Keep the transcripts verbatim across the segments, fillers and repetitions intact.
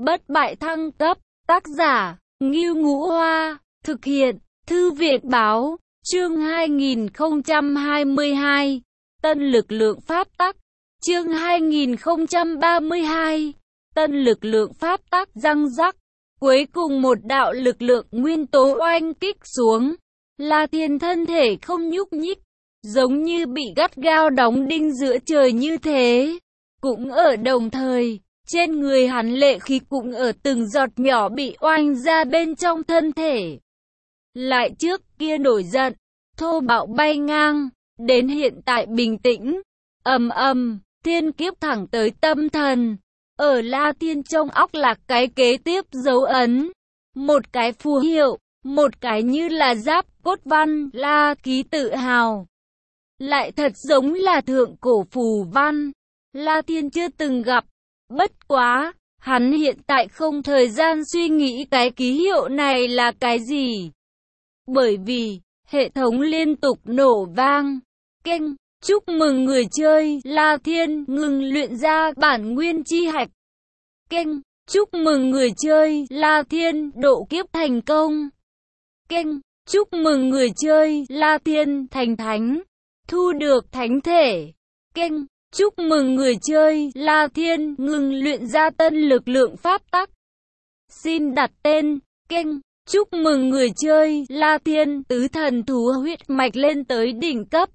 bất bại thăng cấp, tác giả, Ngưu Ngũ Hoa, thực hiện, Thư viện Báo, chương hai nghìn không trăm hai mươi hai, Tân lực lượng pháp tắc, chương hai nghìn không trăm ba mươi hai, Tân lực lượng pháp tắc răng rắc, cuối cùng một đạo lực lượng nguyên tố oanh kích xuống, La Thiên thân thể không nhúc nhích, giống như bị gắt gao đóng đinh giữa trời như thế. Cũng ở đồng thời, trên người hắn lệ khí cũng ở từng giọt nhỏ bị oanh ra bên trong thân thể. Lại trước kia nổi giận, thô bạo bay ngang, đến hiện tại bình tĩnh, ầm ầm, thiên kiếp thẳng tới tâm thần. Ở La Thiên trong óc là cái kế tiếp dấu ấn, một cái phù hiệu, một cái như là giáp cốt văn, La ký tự hào. Lại thật giống là thượng cổ phù văn, La Thiên chưa từng gặp. Bất quá, hắn hiện tại không thời gian suy nghĩ cái ký hiệu này là cái gì. Bởi vì, hệ thống liên tục nổ vang. Keng, chúc mừng người chơi, La Thiên ngừng luyện ra bản nguyên chi hạch. Keng, chúc mừng người chơi, La Thiên độ kiếp thành công. Keng, chúc mừng người chơi, La Thiên thành thánh, thu được thánh thể. Keng, chúc mừng người chơi, La Thiên ngừng luyện ra tân lực lượng pháp tắc. Xin đặt tên. Keng, chúc mừng người chơi, La Thiên tứ thần thú huyết mạch lên tới đỉnh cấp.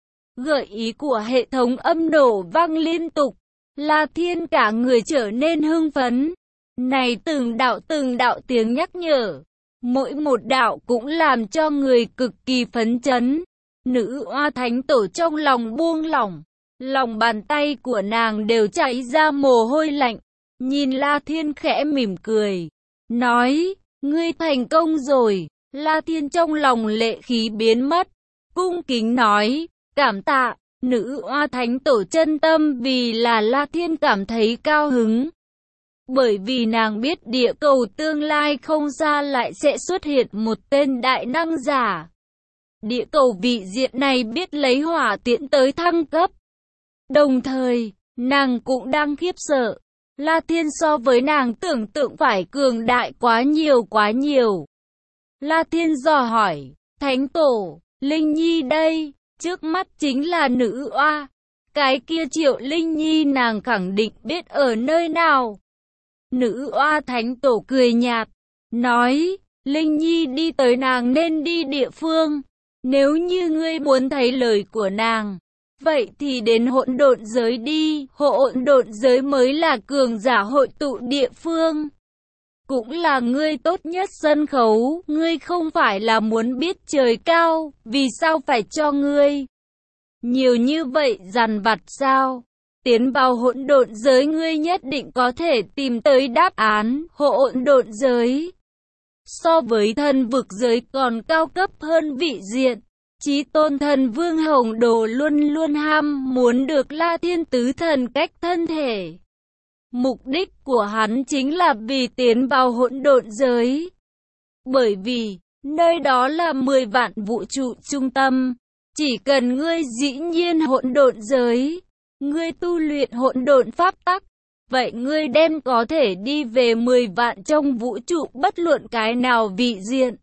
Gợi ý của hệ thống âm nổ vang liên tục, La Thiên cả người trở nên hưng phấn. Này từng đạo từng đạo tiếng nhắc nhở, mỗi một đạo cũng làm cho người cực kỳ phấn chấn. Nữ oa thánh tổ trong lòng buông lỏng, lòng bàn tay của nàng đều chảy ra mồ hôi lạnh. Nhìn La Thiên khẽ mỉm cười, nói, ngươi thành công rồi. La Thiên trong lòng lệ khí biến mất, cung kính nói, cảm tạ. Nữ oa thánh tổ chân tâm vì là La Thiên cảm thấy cao hứng. Bởi vì nàng biết địa cầu tương lai không xa lại sẽ xuất hiện một tên đại năng giả. Địa cầu vị diện này biết lấy hỏa tiễn tới thăng cấp. Đồng thời, nàng cũng đang khiếp sợ. La Thiên so với nàng tưởng tượng phải cường đại quá nhiều quá nhiều. La Thiên dò hỏi, thánh tổ, Linh Nhi đây, trước mắt chính là nữ oa. Cái kia Triệu Linh Nhi nàng khẳng định biết ở nơi nào. Nữ oa thánh tổ cười nhạt, nói, Linh Nhi đi tới nàng nên đi địa phương. Nếu như ngươi muốn thấy lời của nàng, vậy thì đến hỗn độn giới đi, hỗn độn giới mới là cường giả hội tụ địa phương. Cũng là ngươi tốt nhất sân khấu, ngươi không phải là muốn biết trời cao, vì sao phải cho ngươi nhiều như vậy dằn vặt sao? Tiến vào hỗn độn giới ngươi nhất định có thể tìm tới đáp án. Hỗn độn giới so với thần vực giới còn cao cấp hơn vị diện. Chí tôn thần Vương Hồng Đồ luôn luôn ham muốn được La Thiên tứ thần cách thân thể. Mục đích của hắn chính là vì tiến vào hỗn độn giới. Bởi vì, nơi đó là mười vạn vũ trụ trung tâm. Chỉ cần ngươi dĩ nhiên hỗn độn giới, ngươi tu luyện hỗn độn pháp tắc, vậy ngươi đem có thể đi về mười vạn trong vũ trụ bất luận cái nào vị diện.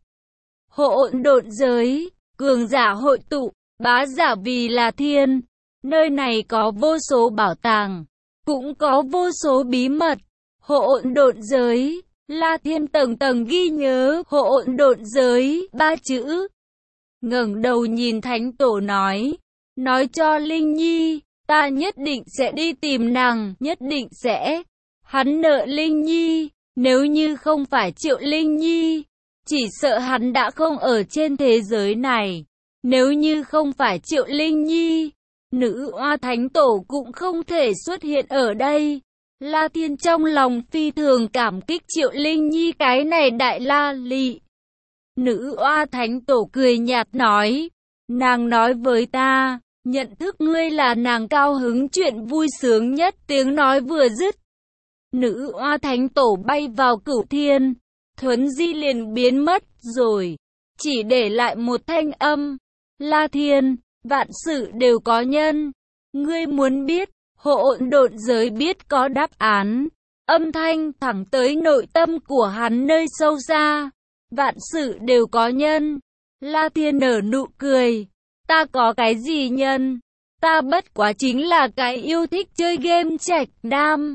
Hỗn độn giới, cường giả hội tụ, bá giả vì là thiên. Nơi này có vô số bảo tàng, cũng có vô số bí mật. Hỗn độn giới, La Thiên tầng tầng ghi nhớ hỗn độn giới ba chữ. Ngẩng đầu nhìn thánh tổ nói, nói cho Linh Nhi, ta nhất định sẽ đi tìm nàng, nhất định sẽ. Hắn nợ Linh Nhi, nếu như không phải Triệu Linh Nhi, chỉ sợ hắn đã không ở trên thế giới này. Nếu như không phải Triệu Linh Nhi, nữ oa thánh tổ cũng không thể xuất hiện ở đây. La Thiên trong lòng phi thường cảm kích Triệu Linh Nhi cái này đại la lị. Nữ oa thánh tổ cười nhạt nói, nàng nói với ta, nhận thức ngươi là nàng cao hứng chuyện vui sướng nhất. Tiếng nói vừa dứt, nữ oa thánh tổ bay vào cửu thiên, thuấn di liền biến mất rồi, chỉ để lại một thanh âm, La Thiên, vạn sự đều có nhân, ngươi muốn biết, hỗn độn giới biết có đáp án. âm thanh thẳng tới nội tâm của hắn nơi sâu xa. Vạn sự đều có nhân. La Thiên nở nụ cười. Ta có cái gì nhân? Ta bất quá chính là cái yêu thích chơi game trạch nam.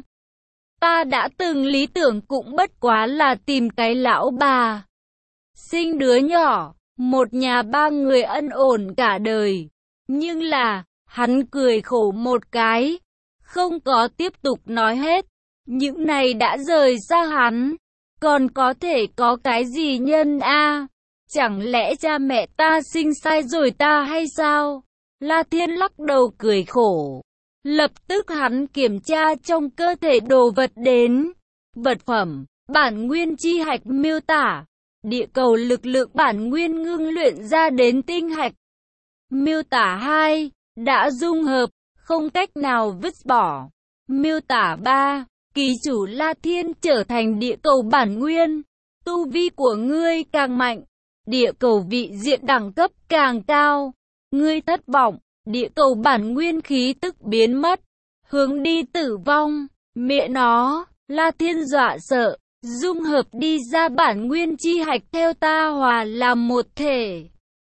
Ta đã từng lý tưởng cũng bất quá là tìm cái lão bà, sinh đứa nhỏ, một nhà ba người ân ổn cả đời. Nhưng là, hắn cười khổ một cái, không có tiếp tục nói hết. Những này đã rời xa hắn, còn có thể có cái gì nhân a? Chẳng lẽ cha mẹ ta sinh sai rồi ta hay sao? La Thiên lắc đầu cười khổ. Lập tức hắn kiểm tra trong cơ thể đồ vật đến. Vật phẩm, bản nguyên chi hạch miêu tả. Địa cầu lực lượng bản nguyên ngưng luyện ra đến tinh hạch. Miêu tả hai, đã dung hợp, không cách nào vứt bỏ. Miêu tả ba, ký chủ La Thiên trở thành địa cầu bản nguyên. Tu vi của ngươi càng mạnh, địa cầu vị diện đẳng cấp càng cao. Ngươi thất vọng, địa cầu bản nguyên khí tức biến mất, hướng đi tử vong. Mẹ nó, La Thiên dọa sợ, dung hợp đi ra bản nguyên chi hạch theo ta hòa làm một thể.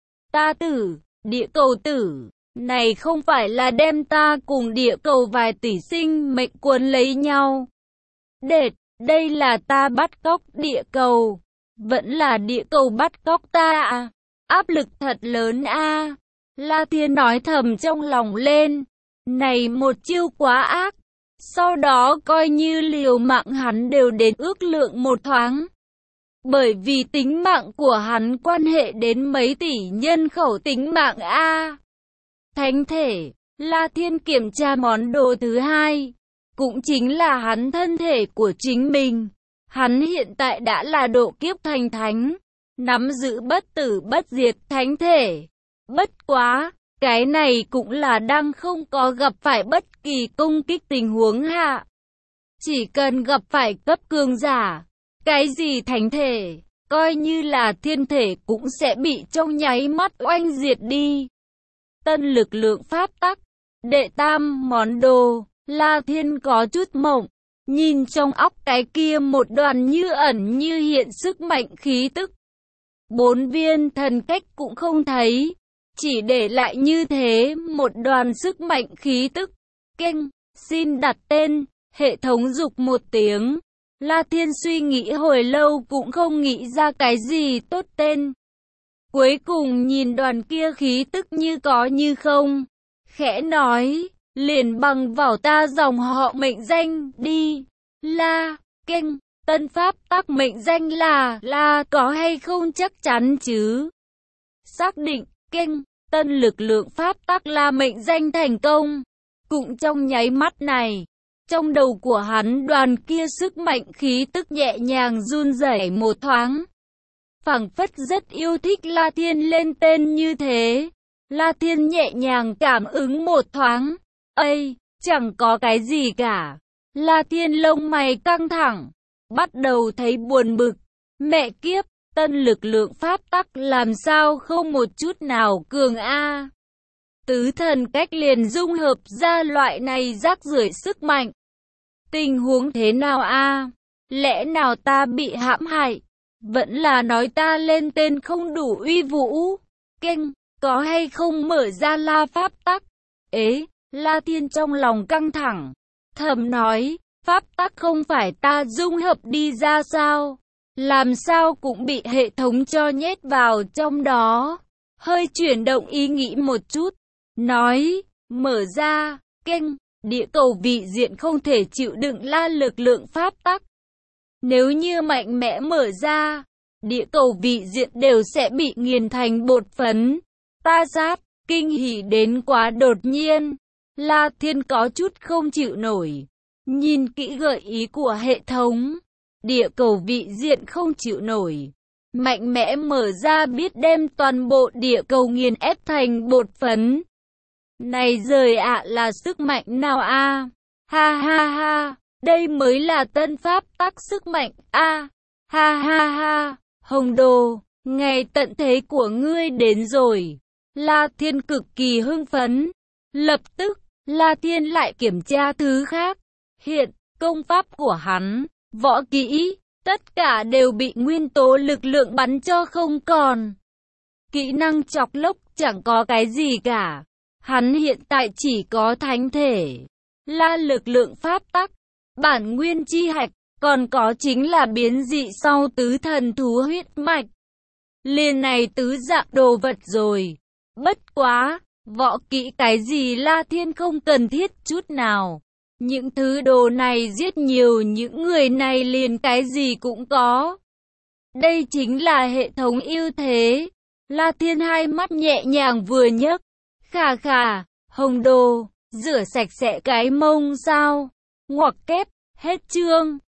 Ta tử, địa cầu tử, này không phải là đem ta cùng địa cầu vài tỷ sinh mệnh cuốn lấy nhau. Đệt, đây là ta bắt cóc địa cầu, vẫn là địa cầu bắt cóc ta à? Áp lực thật lớn a. À. La Thiên nói thầm trong lòng lên, này một chiêu quá ác. Sau đó coi như liều mạng hắn đều đến ước lượng một thoáng. Bởi vì tính mạng của hắn quan hệ đến mấy tỷ nhân khẩu tính mạng a. Thánh thể, La Thiên kiểm tra món đồ thứ hai, cũng chính là hắn thân thể của chính mình. Hắn hiện tại đã là độ kiếp thành thánh, nắm giữ bất tử bất diệt thánh thể. Bất quá, cái này cũng là đang không có gặp phải bất kỳ công kích tình huống hạ. Chỉ cần gặp phải cấp cường giả, cái gì thánh thể, coi như là thiên thể cũng sẽ bị trong nháy mắt oanh diệt đi. Tân lực lượng pháp tắc, đệ tam món đồ, La Thiên có chút mộng, nhìn trong óc cái kia một đoàn như ẩn như hiện sức mạnh khí tức. Bốn viên thần cách cũng không thấy, chỉ để lại như thế một đoàn sức mạnh khí tức. Keng, xin đặt tên, hệ thống dục một tiếng. La Thiên suy nghĩ hồi lâu cũng không nghĩ ra cái gì tốt tên. Cuối cùng nhìn đoàn kia khí tức như có như không, khẽ nói, liền bằng vào ta dòng họ mệnh danh đi. La, Keng, tân pháp tắc mệnh danh là La có hay không chắc chắn chứ? Xác định, Keng, tân lực lượng pháp tắc La mệnh danh thành công. Cũng trong nháy mắt này, trong đầu của hắn đoàn kia sức mạnh khí tức nhẹ nhàng run rẩy một thoáng. Phảng phất rất yêu thích La Thiên lên tên như thế. La Thiên nhẹ nhàng cảm ứng một thoáng. Ây, chẳng có cái gì cả. La Thiên lông mày căng thẳng, bắt đầu thấy buồn bực. Mẹ kiếp, tân lực lượng pháp tắc làm sao không một chút nào cường a. Tứ thần cách liền dung hợp ra loại này rác rưởi sức mạnh. Tình huống thế nào a? Lẽ nào ta bị hãm hại? Vẫn là nói ta lên tên không đủ uy vũ. Keng, có hay không mở ra La pháp tắc? Ế, La Thiên trong lòng căng thẳng, thầm nói, pháp tắc không phải ta dung hợp đi ra sao? Làm sao cũng bị hệ thống cho nhét vào trong đó. Hơi chuyển động ý nghĩ một chút, nói, mở ra. Keng, địa cầu vị diện không thể chịu đựng La lực lượng pháp tắc. Nếu như mạnh mẽ mở ra, địa cầu vị diện đều sẽ bị nghiền thành bột phấn. Ta sát, kinh hỉ đến quá đột nhiên. La Thiên có chút không chịu nổi. Nhìn kỹ gợi ý của hệ thống, địa cầu vị diện không chịu nổi. Mạnh mẽ mở ra biết đem toàn bộ địa cầu nghiền ép thành bột phấn. Này giời ạ, là sức mạnh nào a? Ha ha ha, đây mới là tân pháp tắc sức mạnh a. Ha ha ha, Hồng Đồ, ngày tận thế của ngươi đến rồi. La Thiên cực kỳ hưng phấn. Lập tức, La Thiên lại kiểm tra thứ khác. Hiện, công pháp của hắn, võ kỹ, tất cả đều bị nguyên tố lực lượng bắn cho không còn. Kỹ năng chọc lốc chẳng có cái gì cả. Hắn hiện tại chỉ có thánh thể, là lực lượng pháp tắc, bản nguyên chi hạch, còn có chính là biến dị sau tứ thần thú huyết mạch. Liền này tứ dạng đồ vật rồi. Bất quá, võ kỹ cái gì La Thiên không cần thiết chút nào. Những thứ đồ này giết nhiều những người này liền cái gì cũng có. Đây chính là hệ thống ưu thế. La Thiên hai mắt nhẹ nhàng vừa nhấc. Khà khà, Hồng Đồ, rửa sạch sẽ cái mông sao. Ngoặc kép, hết chương.